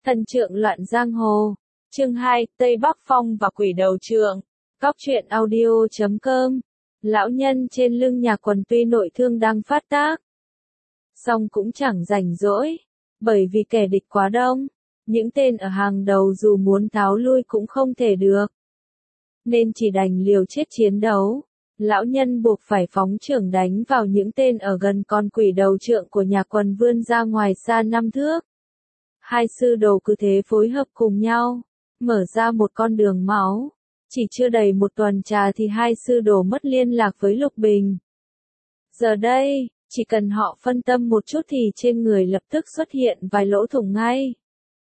Thần trượng loạn giang hồ. Chương 2, Tây Bắc Phong và quỷ đầu trượng. Cóc truyện audio.com. Lão nhân trên lưng nhà quần tuy nội thương đang phát tác, song cũng chẳng rảnh rỗi, bởi vì kẻ địch quá đông, những tên ở hàng đầu dù muốn tháo lui cũng không thể được, nên chỉ đành liều chết chiến đấu. Lão nhân buộc phải phóng chưởng đánh vào những tên ở gần con quỷ đầu trượng của nhà quần vươn ra ngoài xa 5 thước. Hai sư đồ cứ thế phối hợp cùng nhau, mở ra một con đường máu. Chỉ chưa đầy một tuần trà thì hai sư đồ mất liên lạc với Lục Bình. Giờ đây, chỉ cần họ phân tâm một chút thì trên người lập tức xuất hiện vài lỗ thủng ngay.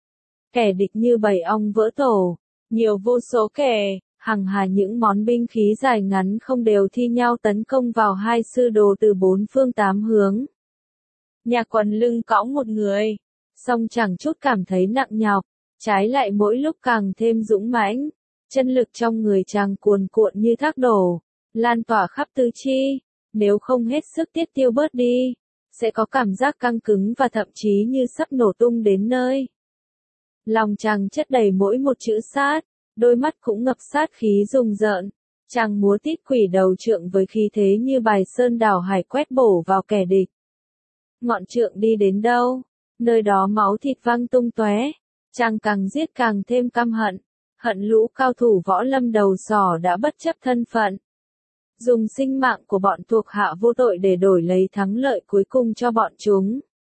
Kẻ địch như bầy ong vỡ tổ, nhiều vô số kẻ, hằng hà những món binh khí dài ngắn không đều thi nhau tấn công vào hai sư đồ từ 4 phương 8 hướng. Nhà quần lưng cõng một người, song chẳng chút cảm thấy nặng nhọc, trái lại mỗi lúc càng thêm dũng mãnh. Chân lực trong người chàng cuồn cuộn như thác đổ, lan tỏa khắp tứ chi, nếu không hết sức tiết tiêu bớt đi, sẽ có cảm giác căng cứng và thậm chí như sắp nổ tung đến nơi. Lòng chàng chất đầy mỗi một chữ sát, đôi mắt cũng ngập sát khí rùng rợn, chàng múa tít quỷ đầu trượng với khí thế như bài sơn đảo hải quét bổ vào kẻ địch. Ngọn trượng đi đến đâu, nơi đó máu thịt văng tung tóe, chàng càng giết càng thêm căm hận. Hận lũ cao thủ võ lâm đầu sỏ đã bất chấp thân phận, dùng sinh mạng của bọn thuộc hạ vô tội để đổi lấy thắng lợi cuối cùng cho bọn chúng.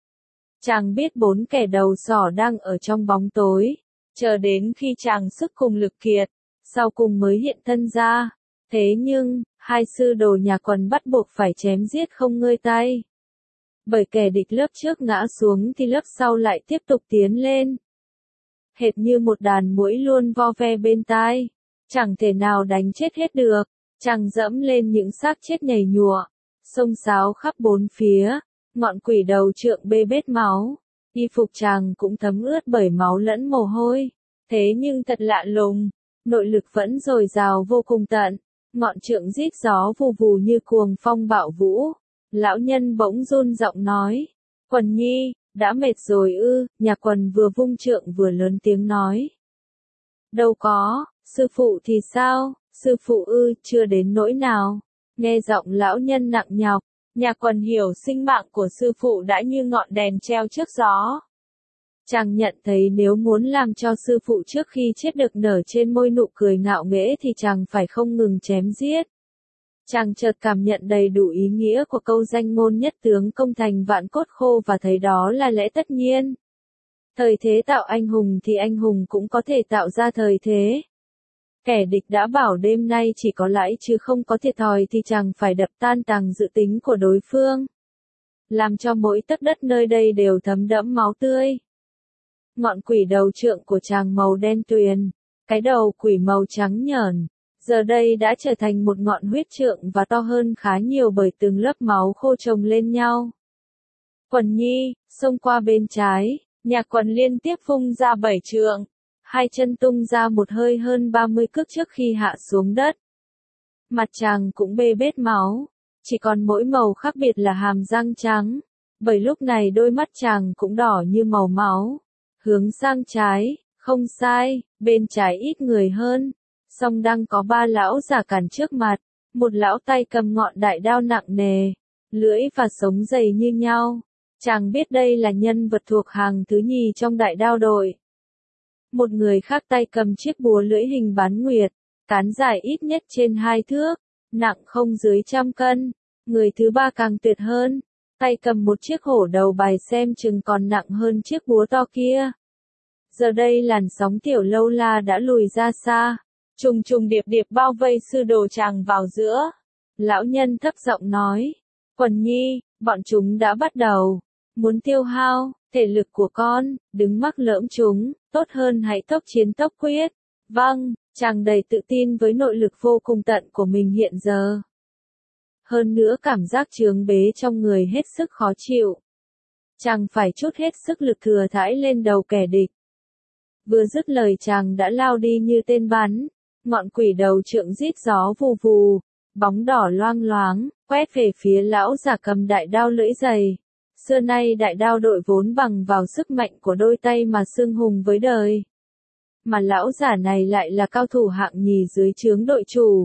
Chàng biết 4 kẻ đầu sỏ đang ở trong bóng tối, chờ đến khi chàng sức cùng lực kiệt, sau cùng mới hiện thân ra. Thế nhưng, hai sư đồ nhà quần bắt buộc phải chém giết không ngơi tay. Bởi kẻ địch lớp trước ngã xuống thì lớp sau lại tiếp tục tiến lên. Hệt như một đàn muỗi luôn vo ve bên tai, chẳng thể nào đánh chết hết được, chàng dẫm lên những xác chết nhầy nhụa, xông xáo khắp 4 phía, ngọn quỷ đầu trượng bê bết máu, y phục chàng cũng thấm ướt bởi máu lẫn mồ hôi, thế nhưng thật lạ lùng, nội lực vẫn dồi dào vô cùng tận, ngọn trượng rít gió vù vù như cuồng phong bạo vũ. Lão nhân bỗng run giọng nói, Quần nhi, đã mệt rồi ư? Nhà quần vừa vung trượng vừa lớn tiếng nói. Đâu có, sư phụ thì sao? Sư phụ ư, chưa đến nỗi nào. Nghe giọng lão nhân nặng nhọc, nhà quần hiểu sinh mạng của sư phụ đã như ngọn đèn treo trước gió. Chàng nhận thấy nếu muốn làm cho sư phụ trước khi chết được nở trên môi nụ cười ngạo nghễ thì chàng phải không ngừng chém giết. Chàng chợt cảm nhận đầy đủ ý nghĩa của câu danh ngôn nhất tướng công thành vạn cốt khô và thấy đó là lẽ tất nhiên. Thời thế tạo anh hùng thì anh hùng cũng có thể tạo ra thời thế. Kẻ địch đã bảo đêm nay chỉ có lãi chứ không có thiệt thòi thì chàng phải đập tan tàng dự tính của đối phương. Làm cho mỗi tấc đất nơi đây đều thấm đẫm máu tươi. Ngọn quỷ đầu trượng của chàng màu đen tuyền, cái đầu quỷ màu trắng nhờn. Giờ đây đã trở thành một ngọn huyết trượng và to hơn khá nhiều bởi từng lớp máu khô chồng lên nhau. Quần nhi, xông qua bên trái, nhà quần liên tiếp phung ra 7 trượng, hai chân tung ra một hơi hơn 30 cước trước khi hạ xuống đất. Mặt chàng cũng bê bết máu, chỉ còn mỗi màu khác biệt là hàm răng trắng, bởi lúc này đôi mắt chàng cũng đỏ như màu máu. Hướng sang trái, không sai, bên trái ít người hơn. Song đang có 3 lão già cản trước mặt, một lão tay cầm ngọn đại đao nặng nề, lưỡi và sống dày như nhau. Chàng biết đây là nhân vật thuộc hàng thứ nhì trong đại đao đội. Một người khác tay cầm chiếc búa lưỡi hình bán nguyệt, cán dài ít nhất trên 2 thước, nặng không dưới 100 cân. Người thứ ba càng tuyệt hơn, tay cầm một chiếc hổ đầu bài xem chừng còn nặng hơn chiếc búa to kia. Giờ đây làn sóng tiểu lâu la đã lùi ra xa. Trùng trùng điệp điệp bao vây sư đồ chàng vào giữa. Lão nhân thấp giọng nói, Quần nhi, bọn chúng đã bắt đầu. Muốn tiêu hao thể lực của con, đừng mắc lỡm chúng, tốt hơn hãy tốc chiến tốc quyết. Vâng, chàng đầy tự tin với nội lực vô cùng tận của mình hiện giờ. Hơn nữa cảm giác chướng bế trong người hết sức khó chịu. Chàng phải trút hết sức lực thừa thãi lên đầu kẻ địch. Vừa dứt lời chàng đã lao đi như tên bắn. Ngọn quỷ đầu trượng rít gió vù vù, bóng đỏ loang loáng, quét về phía lão già cầm đại đao lưỡi dày. Xưa nay đại đao đội vốn bằng vào sức mạnh của đôi tay mà xưng hùng với đời. Mà lão giả này lại là cao thủ hạng nhì dưới trướng đội chủ.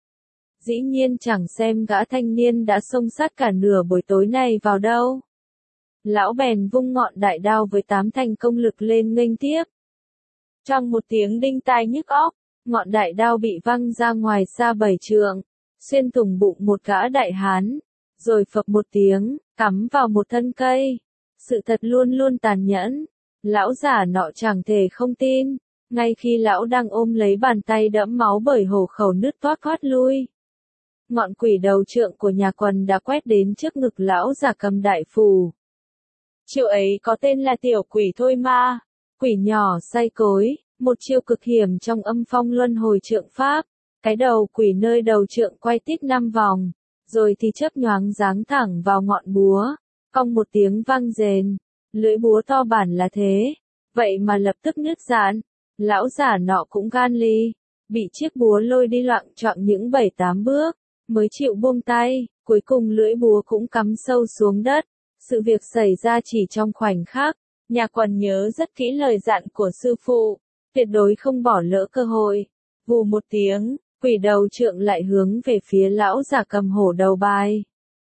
Dĩ nhiên chẳng xem gã thanh niên đã xông sát cả nửa buổi tối này vào đâu. Lão bèn vung ngọn đại đao với 8 thành công lực lên nghênh tiếp. Trong một tiếng đinh tai nhức óc, ngọn đại đao bị văng ra ngoài xa 7 trượng, xuyên thủng bụng một gã đại hán, rồi phập một tiếng, cắm vào một thân cây. Sự thật luôn luôn tàn nhẫn. Lão giả nọ chẳng thể không tin, ngay khi lão đang ôm lấy bàn tay đẫm máu bởi hổ khẩu nứt toác thoát lui. Ngọn quỷ đầu trượng của nhà Quần đã quét đến trước ngực lão giả cầm đại phù. Chiêu ấy có tên là tiểu quỷ thôi ma, quỷ nhỏ say cối, một chiêu cực hiểm trong âm phong luân hồi trượng pháp. Cái đầu quỷ nơi đầu trượng quay tít 5 vòng, rồi thì chớp nhoáng giáng thẳng vào ngọn búa, cong một tiếng vang rền. Lưỡi búa to bản là thế, vậy mà lập tức nứt rạn. Lão giả nọ cũng gan ly, bị chiếc búa lôi đi loạng choạng những 7-8 bước, mới chịu buông tay, cuối cùng lưỡi búa cũng cắm sâu xuống đất. Sự việc xảy ra chỉ trong khoảnh khắc, nhà Quần nhớ rất kỹ lời dặn của sư phụ, tuyệt đối không bỏ lỡ cơ hội. Vù một tiếng, quỷ đầu trượng lại hướng về phía lão giả cầm hổ đầu bài.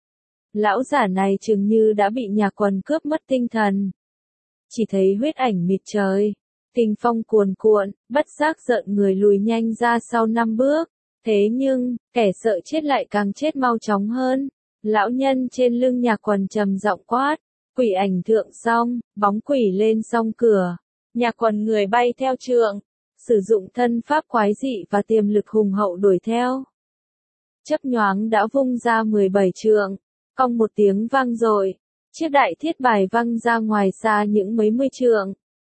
Lão giả này chừng như đã bị nhà Quần cướp mất tinh thần. Chỉ thấy huyết ảnh mịt trời, kình phong cuồn cuộn, bất giác giận người lùi nhanh ra sau 5 bước. Thế nhưng, kẻ sợ chết lại càng chết mau chóng hơn. Lão nhân trên lưng nhà Quần trầm giọng quát, quỷ ảnh thượng song, bóng quỷ lên song cửa. Nhà Quần người bay theo trượng, sử dụng thân pháp quái dị và tiềm lực hùng hậu đuổi theo. Chớp nhoáng đã vung ra 17 trượng, cong một tiếng vang dội, chiếc đại thiết bài văng ra ngoài xa những mấy mươi trượng.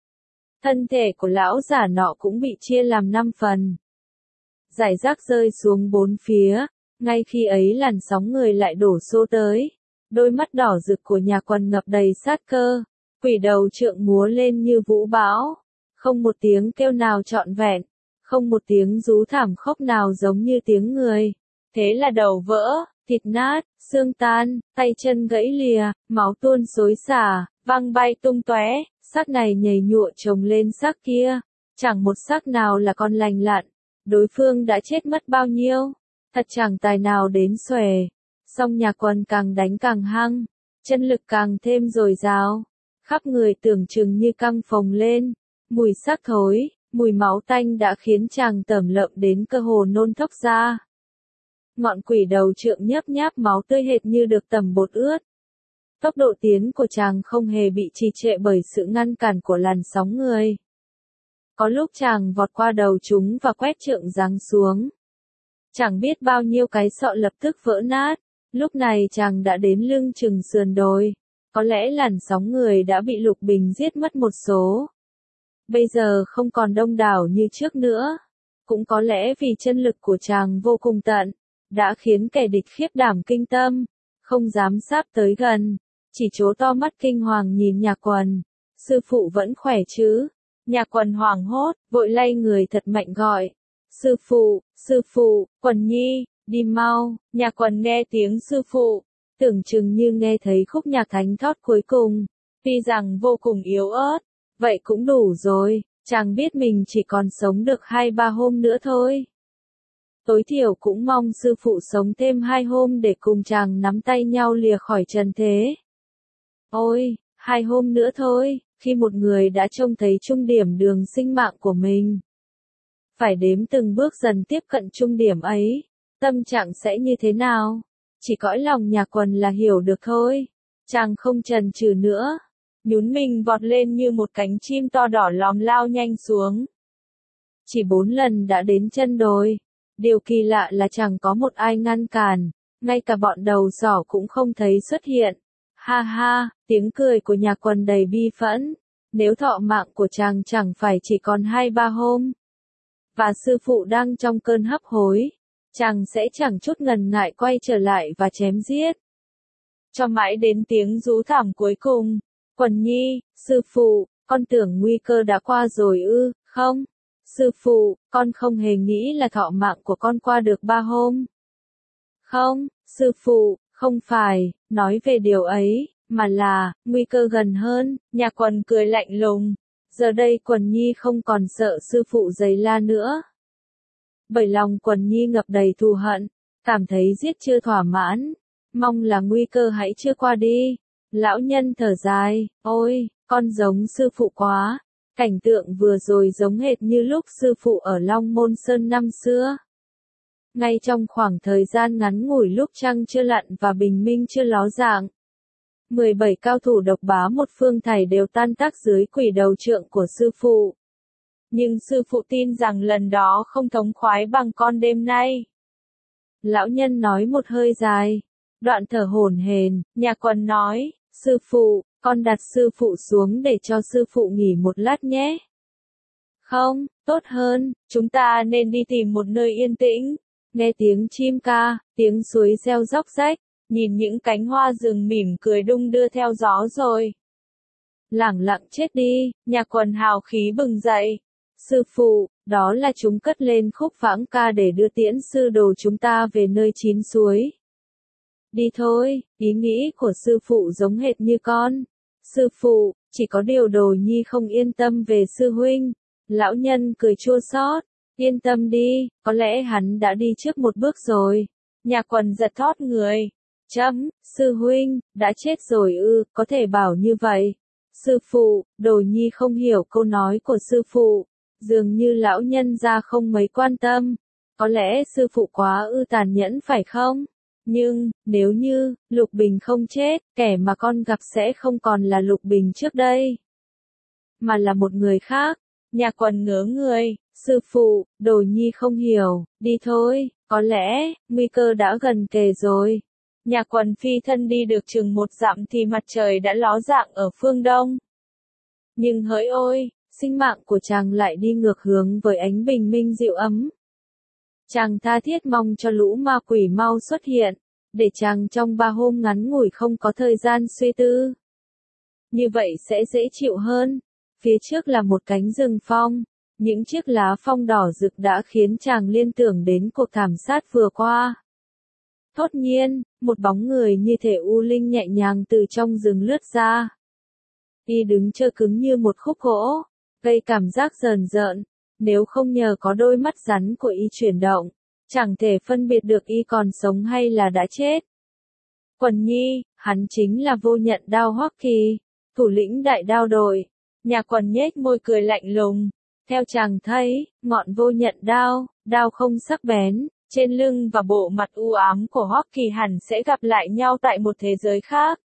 Thân thể của lão giả nọ cũng bị chia làm 5 phần, rải rác rơi xuống 4 phía. Ngay khi ấy làn sóng người lại đổ xô tới. Đôi mắt đỏ rực của nhà Quần ngập đầy sát cơ. Quỷ đầu trượng múa lên như vũ bão. Không một tiếng kêu nào trọn vẹn. Không một tiếng rú thảm khốc nào giống như tiếng người. Thế là đầu vỡ, thịt nát, xương tan, tay chân gãy lìa, máu tuôn xối xả, văng bay tung tóe. Xác này nhầy nhụa chồng lên xác kia. Chẳng một xác nào là con lành lặn. Đối phương đã chết mất bao nhiêu. Thật chẳng tài nào đến xuể. Song nhà Quần càng đánh càng hăng, chân lực càng thêm dồi dào. Khắp người tưởng chừng như căng phồng lên. Mùi xác thối, mùi máu tanh đã khiến chàng tởm lợm đến cơ hồ nôn thốc ra. Ngọn quỷ đầu trượng nhấp nháp máu tươi hệt như được tẩm bột ướt. Tốc độ tiến của chàng không hề bị trì trệ bởi sự ngăn cản của làn sóng người. Có lúc chàng vọt qua đầu chúng và quét trượng giáng xuống. Chẳng biết bao nhiêu cái sọ lập tức vỡ nát. Lúc này chàng đã đến lưng chừng sườn đồi. Có lẽ làn sóng người đã bị Lục Bình giết mất một số. Bây giờ không còn đông đảo như trước nữa. Cũng có lẽ vì chân lực của chàng vô cùng tận, đã khiến kẻ địch khiếp đảm kinh tâm, không dám sáp tới gần. Chỉ trố to mắt kinh hoàng nhìn nhà Quần. Sư phụ vẫn khỏe chứ? Nhà Quần hoảng hốt, vội lay người thật mạnh gọi. Sư phụ, Quần nhi, đi mau. Nhà Quần nghe tiếng sư phụ, tưởng chừng như nghe thấy khúc nhạc thánh thót cuối cùng. Tuy rằng vô cùng yếu ớt, vậy cũng đủ rồi, chàng biết mình chỉ còn sống được 2-3 hôm nữa thôi. Tối thiểu cũng mong sư phụ sống thêm 2 hôm để cùng chàng nắm tay nhau lìa khỏi trần thế. Ôi, 2 hôm nữa thôi, khi một người đã trông thấy trung điểm đường sinh mạng của mình. Phải đếm từng bước dần tiếp cận trung điểm ấy, tâm trạng sẽ như thế nào? Chỉ cõi lòng nhà Quần là hiểu được thôi. Chàng không chần chừ nữa, nhún mình vọt lên như một cánh chim to đỏ lòm lao nhanh xuống. Chỉ 4 lần đã đến chân đồi. Điều kỳ lạ là chẳng có một ai ngăn cản, ngay cả bọn đầu sỏ cũng không thấy xuất hiện. Ha ha, tiếng cười của nhà Quần đầy bi phẫn. Nếu thọ mạng của chàng chẳng phải chỉ còn 2-3 hôm, và sư phụ đang trong cơn hấp hối, chàng sẽ chẳng chút ngần ngại quay trở lại và chém giết. Cho mãi đến tiếng rú thảm cuối cùng. Quần nhi, sư phụ, con tưởng nguy cơ đã qua rồi ư? Không, sư phụ, con không hề nghĩ là thọ mạng của con qua được 3 hôm. Không, sư phụ, không phải, nói về điều ấy, mà là, nguy cơ gần hơn. Nhà Quần cười lạnh lùng. Giờ đây Quần Nhi không còn sợ sư phụ giày la nữa. Bởi lòng Quần Nhi ngập đầy thù hận, cảm thấy giết chưa thỏa mãn, mong là nguy cơ hãy chưa qua đi. Lão nhân thở dài, ôi, con giống sư phụ quá. Cảnh tượng vừa rồi giống hệt như lúc sư phụ ở Long Môn Sơn năm xưa. Ngay trong khoảng thời gian ngắn ngủi lúc trăng chưa lặn và bình minh chưa ló dạng, 17 cao thủ độc bá một phương thảy đều tan tác dưới quỷ đầu trượng của sư phụ. Nhưng sư phụ tin rằng lần đó không thống khoái bằng con đêm nay. Lão nhân nói một hơi dài, đoạn thở hổn hển. Nhà Quần nói, sư phụ, con đặt sư phụ xuống để cho sư phụ nghỉ một lát nhé. Không, tốt hơn, chúng ta nên đi tìm một nơi yên tĩnh. Nghe tiếng chim ca, tiếng suối reo róc rách, nhìn những cánh hoa rừng mỉm cười đung đưa theo gió rồi. Lẳng lặng chết đi, Nhà Quần hào khí bừng dậy. Sư phụ, đó là chúng cất lên khúc vãng ca để đưa tiễn sư đồ chúng ta về nơi chín suối. Đi thôi, ý nghĩ của sư phụ giống hệt như con. Sư phụ, chỉ có điều Đồ Nhi không yên tâm về sư huynh. Lão nhân cười chua xót. Yên tâm đi, có lẽ hắn đã đi trước một bước rồi. Nhà Quần giật thót người. Sư huynh, đã chết rồi ư, có thể bảo như vậy. Sư phụ, Đồ Nhi không hiểu câu nói của sư phụ. Dường như lão nhân gia không mấy quan tâm. Có lẽ sư phụ quá tàn nhẫn phải không? Nhưng, nếu như, Lục Bình không chết, kẻ mà con gặp sẽ không còn là Lục Bình trước đây. Mà là một người khác. Nhà Quần ngớ người. Sư phụ, Đồ Nhi không hiểu, đi thôi, có lẽ, nguy cơ đã gần kề rồi. Nhà Quần phi thân đi được chừng 1 dặm thì mặt trời đã ló dạng ở phương đông. Nhưng hỡi ôi, sinh mạng của chàng lại đi ngược hướng với ánh bình minh dịu ấm. Chàng tha thiết mong cho lũ ma quỷ mau xuất hiện, để chàng trong 3 hôm ngắn ngủi không có thời gian suy tư. Như vậy sẽ dễ chịu hơn. Phía trước là một cánh rừng phong. Những chiếc lá phong đỏ rực đã khiến chàng liên tưởng đến cuộc thảm sát vừa qua. Thốt nhiên, một bóng người như thể u linh nhẹ nhàng từ trong rừng lướt ra. Y đứng trơ cứng như một khúc gỗ, gây cảm giác rờn rợn. Nếu không nhờ có đôi mắt rắn của y chuyển động, chẳng thể phân biệt được y còn sống hay là đã chết. Quần Nhi, hắn chính là Vô Nhận Đao Hoắc Kỳ, thủ lĩnh đại đao đội. Nhà Quần nhếch môi cười lạnh lùng. Theo chàng thấy, ngọn Vô Nhận đao, đao không sắc bén, trên lưng và bộ mặt u ám của Hoắc Kỳ hẳn sẽ gặp lại nhau tại một thế giới khác.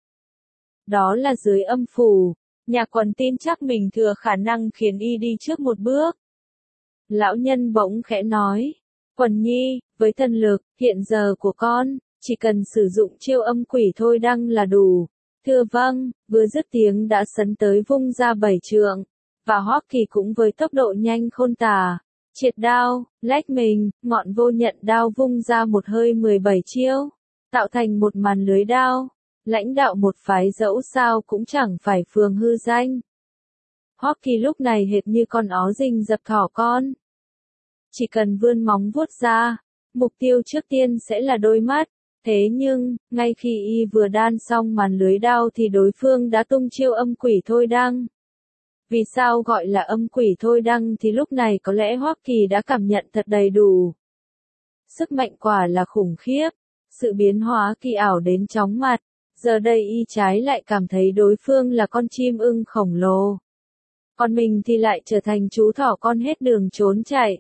Đó là dưới âm phủ. Nhà Quần tin chắc mình thừa khả năng khiến y đi trước một bước. Lão nhân bỗng khẽ nói, Quần Nhi, với thần lực hiện giờ của con, chỉ cần sử dụng chiêu âm quỷ thôi đăng là đủ. Thưa vâng, vừa dứt tiếng đã sấn tới vung ra 7 trượng, và Hoắc Kỳ cũng với tốc độ nhanh khôn tả, triệt đao, lách mình, ngọn Vô Nhận đao vung ra một hơi 17 chiêu, tạo thành một màn lưới đao. Lãnh đạo một phái dẫu sao cũng chẳng phải phường hư danh. Hoắc Kỳ lúc này hệt như con ó rình dập thỏ con. Chỉ cần vươn móng vuốt ra, mục tiêu trước tiên sẽ là đôi mắt. Thế nhưng, ngay khi y vừa đan xong màn lưới đao thì đối phương đã tung chiêu âm quỷ thôi đăng. Vì sao gọi là âm quỷ thôi đăng thì lúc này có lẽ Hoắc Kỳ đã cảm nhận thật đầy đủ. Sức mạnh quả là khủng khiếp, sự biến hóa kỳ ảo đến chóng mặt. Giờ đây y trái lại cảm thấy đối phương là con chim ưng khổng lồ. Còn mình thì lại trở thành chú thỏ con hết đường trốn chạy.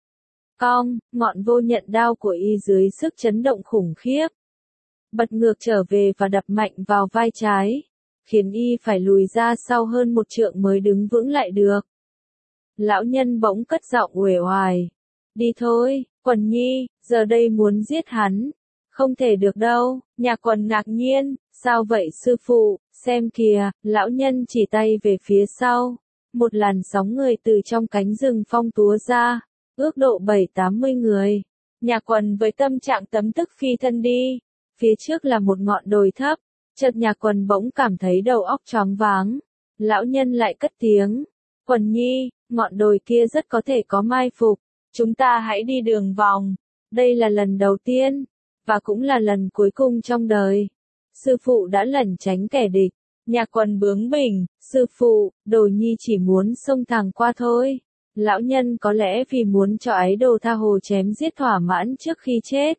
Cong, ngọn Vô Nhận đao của y dưới sức chấn động khủng khiếp. Bật ngược trở về và đập mạnh vào vai trái, khiến y phải lùi ra sau hơn 1 trượng mới đứng vững lại được. Lão nhân bỗng cất giọng uể oải. Đi thôi, Quần Nhi, giờ đây muốn giết hắn. Không thể được đâu. Nhà Quần ngạc nhiên, sao vậy sư phụ, xem kìa, lão nhân chỉ tay về phía sau. Một làn sóng người từ trong cánh rừng phong túa ra, ước độ 70-80 người. Nhà Quần với tâm trạng tấm tức phi thân đi. Phía trước là một ngọn đồi thấp, chợt Nhà Quần bỗng cảm thấy đầu óc choáng váng. Lão nhân lại cất tiếng, Quần Nhi, ngọn đồi kia rất có thể có mai phục, chúng ta hãy đi đường vòng. Đây là lần đầu tiên, và cũng là lần cuối cùng trong đời. sư phụ đã lẩn tránh kẻ địch. Nhạc Quần bướng bỉnh, sư phụ, Đồ Nhi chỉ muốn xông thẳng qua thôi. Lão nhân có lẽ vì muốn cho ái đồ tha hồ chém giết thỏa mãn trước khi chết.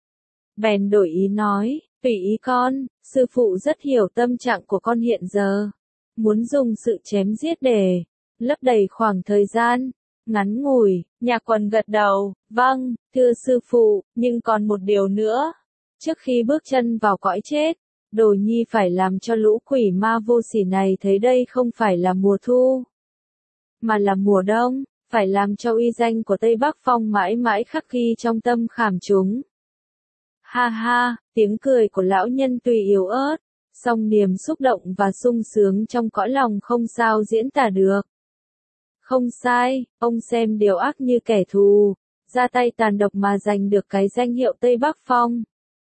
Bèn đổi ý nói, tùy ý con, sư phụ rất hiểu tâm trạng của con hiện giờ. Muốn dùng sự chém giết để lấp đầy khoảng thời gian ngắn ngủi. Nhạc Quần gật đầu, vâng, thưa sư phụ, nhưng còn một điều nữa. Trước khi bước chân vào cõi chết, Đồ Nhi phải làm cho lũ quỷ ma vô sỉ này thấy đây không phải là mùa thu, mà là mùa đông, phải làm cho uy danh của Tây Bắc Phong mãi mãi khắc ghi trong tâm khảm chúng. Ha ha, tiếng cười của lão nhân tuy yếu ớt, song niềm xúc động và sung sướng trong cõi lòng không sao diễn tả được. Không sai, ông xem điều ác như kẻ thù, ra tay tàn độc mà giành được cái danh hiệu Tây Bắc Phong.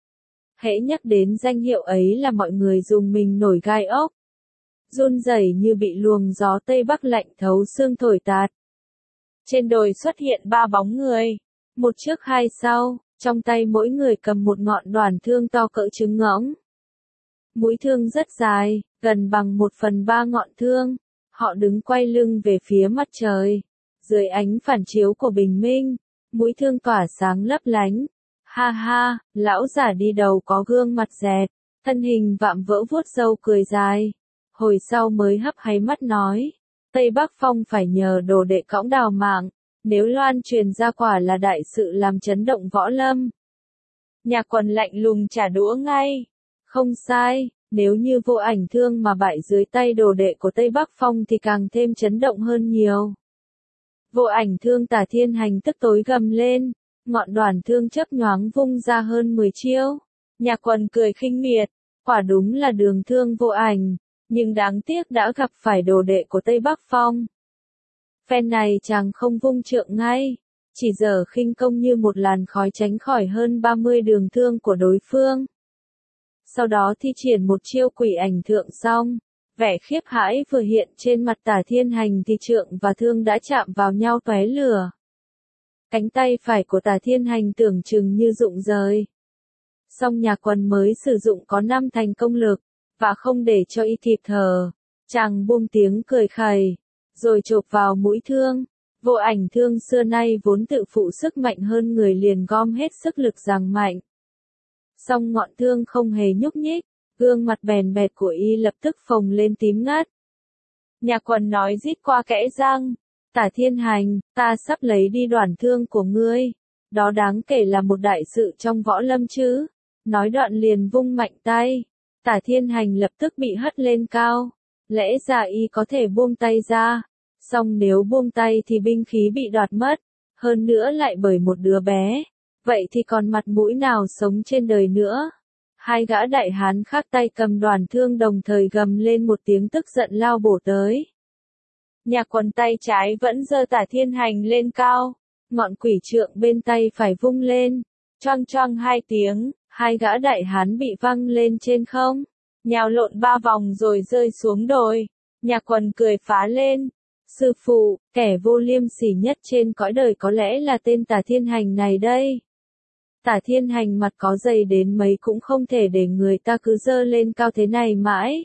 Hễ nhắc đến danh hiệu ấy là mọi người rùng mình nổi gai ốc, run rẩy như bị luồng gió Tây Bắc lạnh thấu xương thổi tạt. Trên đồi xuất hiện ba bóng người, một trước hai sau, trong tay mỗi người cầm một ngọn đoản thương to cỡ trứng ngỗng. Mũi thương rất dài, gần bằng 1/3 ngọn thương. Họ đứng quay lưng về phía mặt trời. Dưới ánh phản chiếu của bình minh, mũi thương tỏa sáng lấp lánh. Ha ha, lão giả đi đầu có gương mặt dẹt, thân hình vạm vỡ vuốt râu cười dài. Hồi sau mới hấp háy mắt nói, Tây Bắc Phong phải nhờ đồ đệ cõng đào mạng, nếu loan truyền ra quả là đại sự làm chấn động võ lâm. Nhạc Quần lạnh lùng trả đũa ngay. Không sai, nếu như Vô Ảnh Thương mà bại dưới tay đồ đệ của Tây Bắc Phong thì càng thêm chấn động hơn nhiều. Vô Ảnh Thương Tả Thiên Hành tức tối gầm lên, ngọn đoản thương chớp nhoáng vung ra hơn 10 chiêu. Nhạc Quần cười khinh miệt, quả đúng là đường thương vô ảnh, nhưng đáng tiếc đã gặp phải đồ đệ của Tây Bắc Phong. Phen này chàng không vung trượng ngay, chỉ dở khinh công như một làn khói tránh khỏi hơn 30 đường thương của đối phương. Sau đó thi triển một chiêu quỷ ảnh thượng xong, vẻ khiếp hãi vừa hiện trên mặt Tả Thiên Hành thì trượng và thương đã chạm vào nhau tóe lửa. Cánh tay phải của Tả Thiên Hành tưởng chừng như rụng rời. Song Nhạc Quần mới sử dụng có 5 thành công lực, và không để cho y kịp thở, chàng buông tiếng cười khẩy, rồi chộp vào mũi thương. Vô Ảnh Thương xưa nay vốn tự phụ sức mạnh hơn người liền gom hết sức lực giằng mạnh. Song ngọn thương không hề nhúc nhích, gương mặt bèn bẹt của y lập tức phồng lên tím ngắt. Nhạc Quần nói rít qua kẽ răng, Tả Thiên Hành, ta sắp lấy đi đoản thương của ngươi, đó đáng kể là một đại sự trong võ lâm chứ. Nói đoạn liền vung mạnh tay, Tả Thiên Hành lập tức bị hất lên cao, lẽ ra y có thể buông tay ra, song nếu buông tay thì binh khí bị đoạt mất, hơn nữa lại bởi một đứa bé, vậy thì còn mặt mũi nào sống trên đời nữa. Hai gã đại hán khác tay cầm đoản thương đồng thời gầm lên một tiếng tức giận lao bổ tới. Nhạc Quần tay trái vẫn giơ Tả Thiên Hành lên cao, ngọn quỷ trượng bên tay phải vung lên, choang choang hai tiếng, hai gã đại hán bị văng lên trên không, nhào lộn 3 vòng rồi rơi xuống đồi. Nhạc Quần cười phá lên, sư phụ, kẻ vô liêm sỉ nhất trên cõi đời có lẽ là tên Tả Thiên Hành này đây. Tả Thiên Hành mặt có dày đến mấy cũng không thể để người ta cứ giơ lên cao thế này mãi.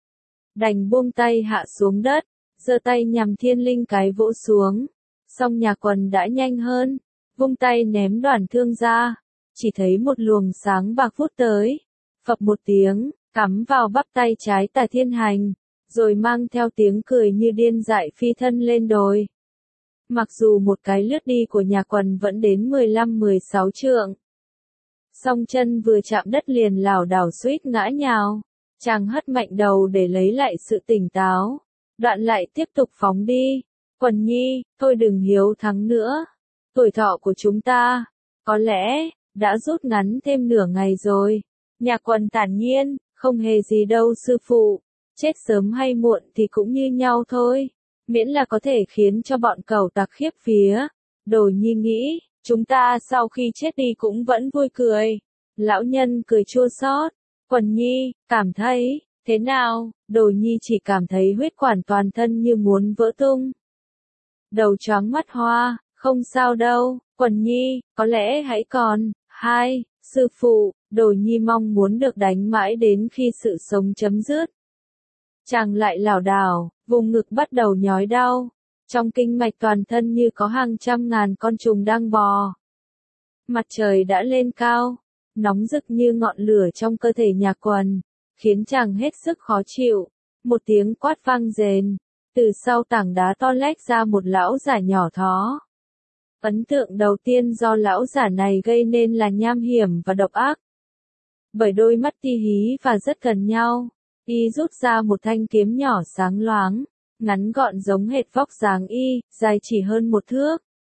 Đành buông tay hạ xuống đất, giơ tay nhằm thiên linh cái vỗ xuống. Song Nhạc Quần đã nhanh hơn, vung tay ném đoản thương ra, chỉ thấy một luồng sáng bạc vút tới, phập một tiếng, cắm vào bắp tay trái Tả Thiên Hành, rồi mang theo tiếng cười như điên dại phi thân lên đồi. Mặc dù một cái lướt đi của Nhạc Quần vẫn đến 15-16 trượng, song chân vừa chạm đất liền lảo đảo suýt ngã nhào, chàng hất mạnh đầu để lấy lại sự tỉnh táo, đoạn lại tiếp tục phóng đi. Quần nhi, thôi đừng hiếu thắng nữa, tuổi thọ của chúng ta, có lẽ, đã rút ngắn thêm nửa ngày rồi. Nhạc Quần thản nhiên, không hề gì đâu sư phụ, chết sớm hay muộn thì cũng như nhau thôi, miễn là có thể khiến cho bọn cẩu tặc khiếp vía. Đồ nhi nghĩ, chúng ta sau khi chết đi cũng vẫn vui cười. Lão nhân cười chua xót. Quần nhi, cảm thấy, thế nào? Đồ nhi chỉ cảm thấy huyết quản toàn thân như muốn vỡ tung. Đầu choáng mắt hoa, không sao đâu, Quần nhi, có lẽ hãy còn, hai, sư phụ, Đồ nhi mong muốn được đánh mãi đến khi sự sống chấm dứt. Chàng lại lảo đảo, vùng ngực bắt đầu nhói đau. Trong kinh mạch toàn thân như có hàng trăm ngàn con trùng đang bò. Mặt trời đã lên cao, nóng rực như ngọn lửa trong cơ thể Nhạc Quần, khiến chàng hết sức khó chịu. Một tiếng quát vang rền, từ sau tảng đá to lách ra một lão giả nhỏ thó. Ấn tượng đầu tiên do lão giả này gây nên là nham hiểm và độc ác. Bởi đôi mắt ti hí và rất gần nhau, y rút ra một thanh kiếm nhỏ sáng loáng, ngắn gọn giống hệt vóc dáng y, dài chỉ hơn 1 thước.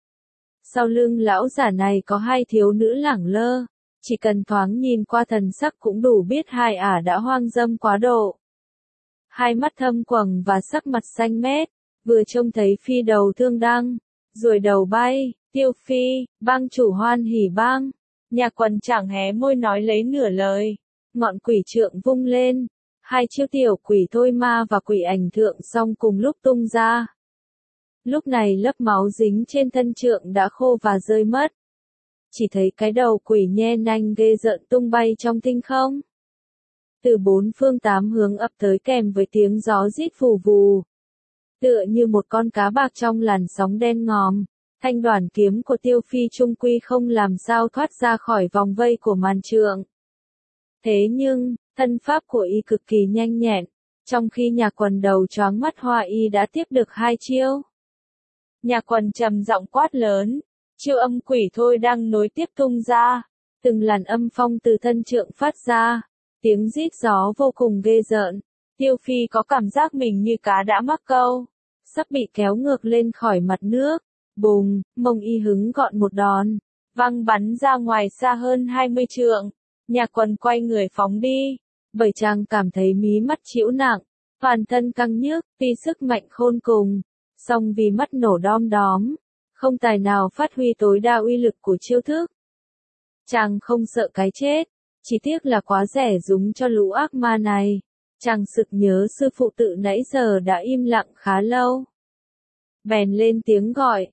Sau lưng lão giả này có 2 thiếu nữ lẳng lơ, chỉ cần thoáng nhìn qua thần sắc cũng đủ biết hai ả đã hoang dâm quá độ. Hai mắt thâm quầng và sắc mặt xanh mét, vừa trông thấy phi đầu thương đăng, ruồi đầu bay, Tiêu Phi, bang chủ Hoan Hỉ Bang. Nhạc Quần chẳng hé môi nói lấy nửa lời, ngọn quỷ trượng vung lên, 2 chiêu tiểu quỷ thôi ma và quỷ ảnh thượng song cùng lúc tung ra. Lúc này lớp máu dính trên thân trượng đã khô và rơi mất. Chỉ thấy cái đầu quỷ nhe nanh ghê rợn tung bay trong tinh không. Từ 4 phương 8 hướng ập tới kèm với tiếng gió rít phù vù. Tựa như một con cá bạc trong làn sóng đen ngòm, thanh đoản kiếm của Tiêu Phi trung quy không làm sao thoát ra khỏi vòng vây của màn trượng. Thế nhưng, thân pháp của y cực kỳ nhanh nhẹn, trong khi Nhạc Quần đầu choáng mắt hoa y đã tiếp được 2 chiêu. Nhạc Quần trầm giọng quát lớn, chiêu âm quỷ thôi đang nối tiếp tung ra, từng làn âm phong từ thân trượng phát ra, tiếng rít gió vô cùng ghê rợn. Tiêu Phi có cảm giác mình như cá đã mắc câu, sắp bị kéo ngược lên khỏi mặt nước. Bùng, mông y hứng gọn một đòn, văng bắn ra ngoài xa hơn 20 trượng. Nhạc Quần quay người phóng đi, bởi chàng cảm thấy mí mắt chịu nặng, toàn thân căng nhức, tuy sức mạnh khôn cùng, song vì mắt nổ đom đóm, không tài nào phát huy tối đa uy lực của chiêu thức. Chàng không sợ cái chết, chỉ tiếc là quá rẻ rúng cho lũ ác ma này. Chàng sực nhớ sư phụ tự nãy giờ đã im lặng khá lâu. Bèn lên tiếng gọi,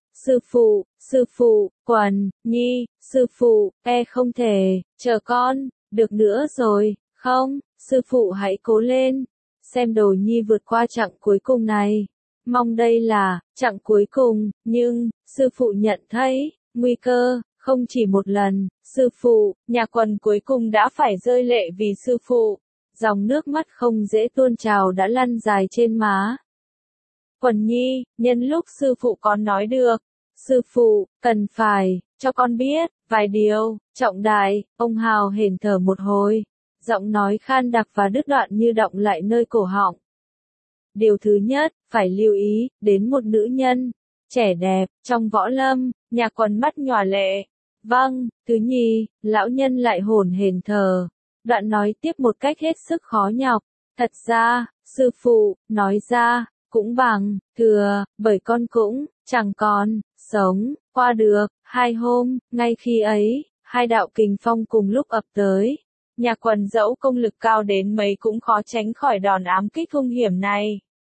sư phụ, Quần, Nhi, sư phụ, không thể, chờ con, được nữa rồi, không, sư phụ hãy cố lên, xem Đồ Nhi vượt qua chặng cuối cùng này. Mong đây là chặng cuối cùng, nhưng, sư phụ nhận thấy, nguy cơ, không chỉ một lần, sư phụ, Nhạc Quần cuối cùng đã phải rơi lệ vì sư phụ. Dòng nước mắt không dễ tuôn trào đã lăn dài trên má. Quần Nhi, nhân lúc sư phụ con nói được, sư phụ, cần phải, cho con biết, vài điều, trọng đại, ông hào hển thở một hồi, giọng nói khan đặc và đứt đoạn như đọng lại nơi cổ họng. Điều thứ nhất, phải lưu ý, đến một nữ nhân, trẻ đẹp, trong võ lâm. Nhạc Quần mắt nhòa lệ. Vâng, thứ nhì, lão nhân lại hổn hển thở. Đoạn nói tiếp một cách hết sức khó nhọc. Thật ra, sư phụ, nói ra, cũng bằng, thừa, bởi con cũng, chẳng còn, sống, qua được, 2 hôm, ngay khi ấy, 2 đạo kình phong cùng lúc ập tới. Nhạc Quần dẫu công lực cao đến mấy cũng khó tránh khỏi đòn ám kích hung hiểm này.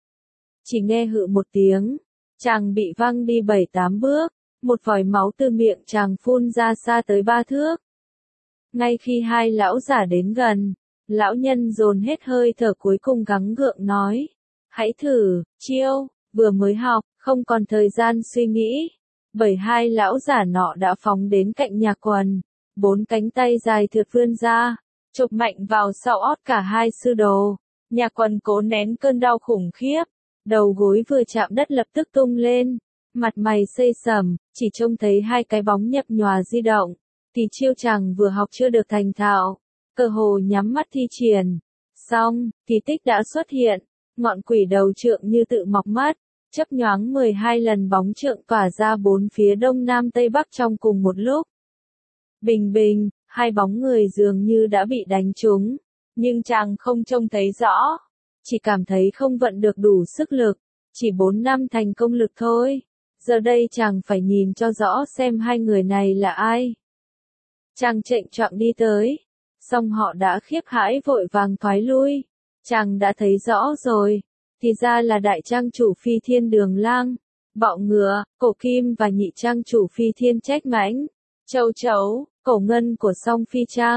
Chỉ nghe hự một tiếng, chàng bị văng đi 7-8 bước, một vòi máu từ miệng chàng phun ra xa tới 3 thước. Ngay khi 2 lão giả đến gần, lão nhân dồn hết hơi thở cuối cùng gắng gượng nói, hãy thử, chiêu, vừa mới học, không còn thời gian suy nghĩ. Bởi 2 lão giả nọ đã phóng đến cạnh Nhạc Quần, 4 cánh tay dài thượt vươn ra, chộp mạnh vào sau ót cả 2 sư đồ. Nhạc Quần cố nén cơn đau khủng khiếp, đầu gối vừa chạm đất lập tức tung lên, mặt mày xây sầm, chỉ trông thấy 2 cái bóng nhập nhòa di động, thì chiêu chàng vừa học chưa được thành thạo, cơ hồ nhắm mắt thi triển. Xong, kỳ tích đã xuất hiện, ngọn quỷ đầu trượng như tự mọc mắt, chớp nhoáng 12 lần bóng trượng tỏa ra 4 phía đông nam tây bắc trong cùng một lúc. Bình bình, 2 bóng người dường như đã bị đánh trúng, nhưng chàng không trông thấy rõ, chỉ cảm thấy không vận được đủ sức lực, chỉ 4 năm thành công lực thôi. Giờ đây chàng phải nhìn cho rõ xem 2 người này là ai. Chàng chệnh choạng đi tới, song họ đã khiếp hãi vội vàng thoái lui. Chàng đã thấy rõ rồi, thì ra là đại trang chủ Phi Thiên Đường Lang, Bọ Ngựa, Cổ Kim và nhị trang chủ Phi Thiên Trách Mãnh, Châu Chấu, Cổ Ngân của Song Phi Trang.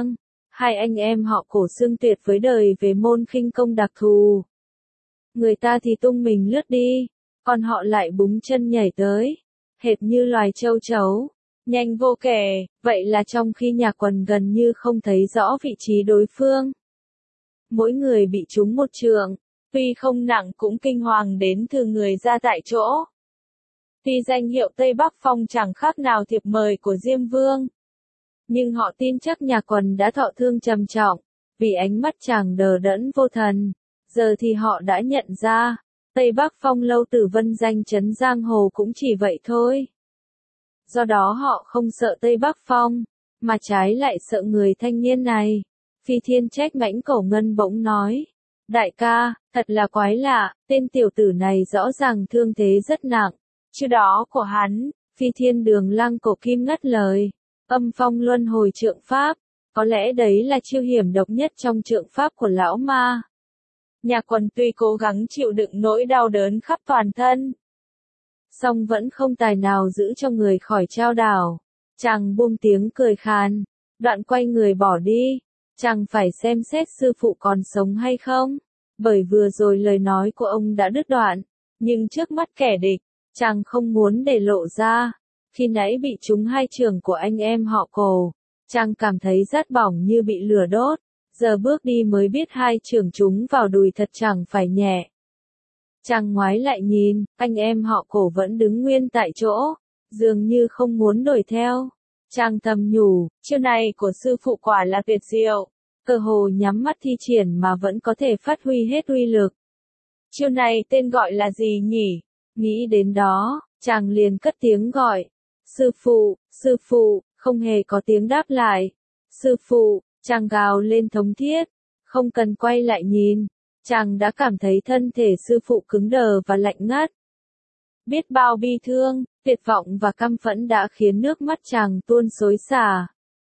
Hai anh em họ Cổ xương tuyệt với đời về môn khinh công đặc thù. Người ta thì tung mình lướt đi, còn họ lại búng chân nhảy tới, hệt như loài châu chấu, nhanh vô kể, vậy là trong khi nhà quần gần như không thấy rõ vị trí đối phương. Mỗi người bị trúng một chưởng, tuy không nặng cũng kinh hoàng đến thừ người ra tại chỗ. Tuy danh hiệu Tây Bắc Phong chẳng khác nào thiệp mời của Diêm Vương, nhưng họ tin chắc nhà quần đã thọ thương trầm trọng, vì ánh mắt chàng đờ đẫn vô thần. Giờ thì họ đã nhận ra, Tây Bắc Phong Lâu Tử Vân danh chấn giang hồ cũng chỉ vậy thôi. Do đó họ không sợ Tây Bắc Phong, mà trái lại sợ người thanh niên này. Phi Thiên Trách Mãnh Cổ Ngân bỗng nói, đại ca, thật là quái lạ, tên tiểu tử này rõ ràng thương thế rất nặng. Chứ đó của hắn, Phi Thiên Đường Lăng Cổ Kim ngắt lời, âm phong luân hồi trượng pháp, có lẽ đấy là chiêu hiểm độc nhất trong trượng pháp của lão ma. Nhà quần tuy cố gắng chịu đựng nỗi đau đớn khắp toàn thân, song vẫn không tài nào giữ cho người khỏi trao đảo. Chàng buông tiếng cười khàn, đoạn quay người bỏ đi. Chàng phải xem xét sư phụ còn sống hay không, bởi vừa rồi lời nói của ông đã đứt đoạn, nhưng trước mắt kẻ địch, chàng không muốn để lộ ra. Khi nãy bị trúng hai chưởng của anh em họ Cổ, chàng cảm thấy rát bỏng như bị lửa đốt, giờ bước đi mới biết hai chưởng trúng vào đùi thật chẳng phải nhẹ. Chàng ngoái lại nhìn, anh em họ Cổ vẫn đứng nguyên tại chỗ, dường như không muốn đuổi theo. Chàng thầm nhủ, chiêu này của sư phụ quả là tuyệt diệu, cơ hồ nhắm mắt thi triển mà vẫn có thể phát huy hết uy lực. Chiêu này tên gọi là gì nhỉ? Nghĩ đến đó, chàng liền cất tiếng gọi. Sư phụ, không hề có tiếng đáp lại. Sư phụ, chàng gào lên thống thiết, không cần quay lại nhìn. Chàng đã cảm thấy thân thể sư phụ cứng đờ và lạnh ngắt. Biết bao bi thương, tuyệt vọng và căm phẫn đã khiến nước mắt chàng tuôn xối xả.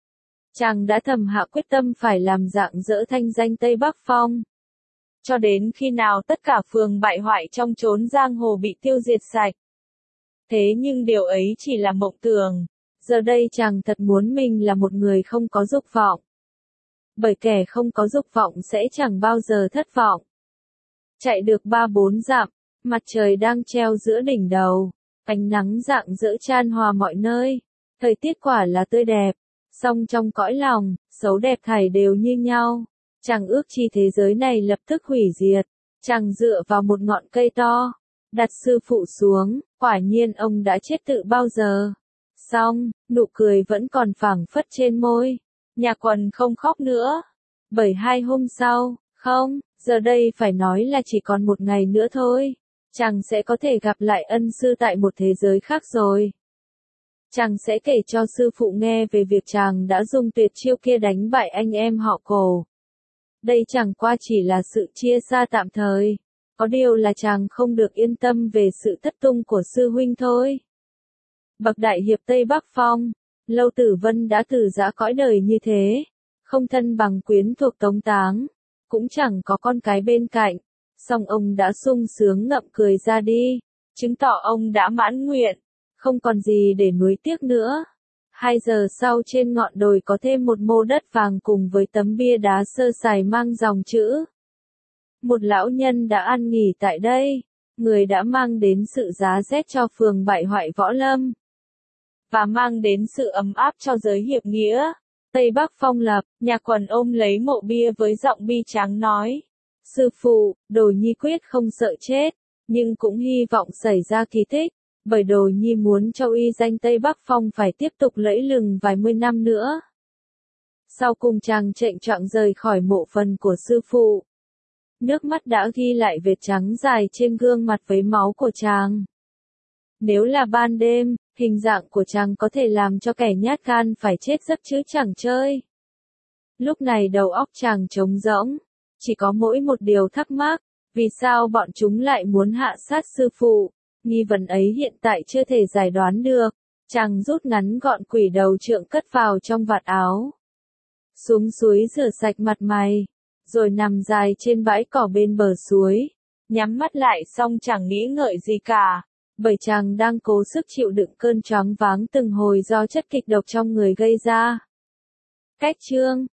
Chàng đã thầm hạ quyết tâm phải làm rạng rỡ thanh danh Tây Bắc Phong. Cho đến khi nào tất cả phường bại hoại trong chốn giang hồ bị tiêu diệt sạch. Thế nhưng điều ấy chỉ là mộng tưởng. Giờ đây chàng thật muốn mình là một người không có dục vọng. Bởi kẻ không có dục vọng sẽ chẳng bao giờ thất vọng. Chạy được 3-4 dặm, mặt trời đang treo giữa đỉnh đầu, ánh nắng rạng rỡ chan hòa mọi nơi. Thời tiết quả là tươi đẹp, song trong cõi lòng, xấu đẹp thảy đều như nhau. Chàng ước chi thế giới này lập tức hủy diệt. Chàng dựa vào một ngọn cây to, đặt sư phụ xuống, quả nhiên ông đã chết tự bao giờ. Song, nụ cười vẫn còn phảng phất trên môi. Nhà quần không khóc nữa. Bởi 2 hôm sau, không, giờ đây phải nói là chỉ còn 1 ngày nữa thôi. Chàng sẽ có thể gặp lại ân sư tại một thế giới khác rồi. Chàng sẽ kể cho sư phụ nghe về việc chàng đã dùng tuyệt chiêu kia đánh bại anh em họ Cổ. Đây chẳng qua chỉ là sự chia xa tạm thời. Có điều là chàng không được yên tâm về sự thất tung của sư huynh thôi. Bậc đại hiệp Tây Bắc Phong, Lâu Tử Vân đã từ giã cõi đời như thế. Không thân bằng quyến thuộc tống táng. Cũng chẳng có con cái bên cạnh. Song ông đã sung sướng ngậm cười ra đi. Chứng tỏ ông đã mãn nguyện. Không còn gì để nuối tiếc nữa. 2 giờ sau trên ngọn đồi có thêm một mô đất vàng cùng với tấm bia đá sơ sài mang dòng chữ. Một lão nhân đã ăn nghỉ tại đây. Người đã mang đến sự giá rét cho phường bại hoại Võ Lâm. Và mang đến sự ấm áp cho giới hiệp nghĩa. Tây Bắc Phong lập, nhà quần ôm lấy mộ bia với giọng bi tráng nói. Sư phụ, Đồ Nhi quyết không sợ chết, nhưng cũng hy vọng xảy ra kỳ tích. Bởi Đồ Nhi muốn cho uy danh Tây Bắc Phong phải tiếp tục lẫy lừng vài mươi năm nữa. Sau cùng chàng chệnh choạng rời khỏi mộ phần của sư phụ. Nước mắt đã ghi lại vệt trắng dài trên gương mặt với máu của chàng. Nếu là ban đêm, hình dạng của chàng có thể làm cho kẻ nhát gan phải chết giấc chứ chẳng chơi. Lúc này đầu óc chàng trống rỗng, chỉ có mỗi một điều thắc mắc, vì sao bọn chúng lại muốn hạ sát sư phụ? Nghi vấn ấy hiện tại chưa thể giải đoán được. Chàng rút ngắn gọn quỷ đầu trượng cất vào trong vạt áo. Xuống suối rửa sạch mặt mày, rồi nằm dài trên bãi cỏ bên bờ suối. Nhắm mắt lại xong chẳng nghĩ ngợi gì cả, bởi chàng đang cố sức chịu đựng cơn choáng váng từng hồi do chất kịch độc trong người gây ra. Cách chương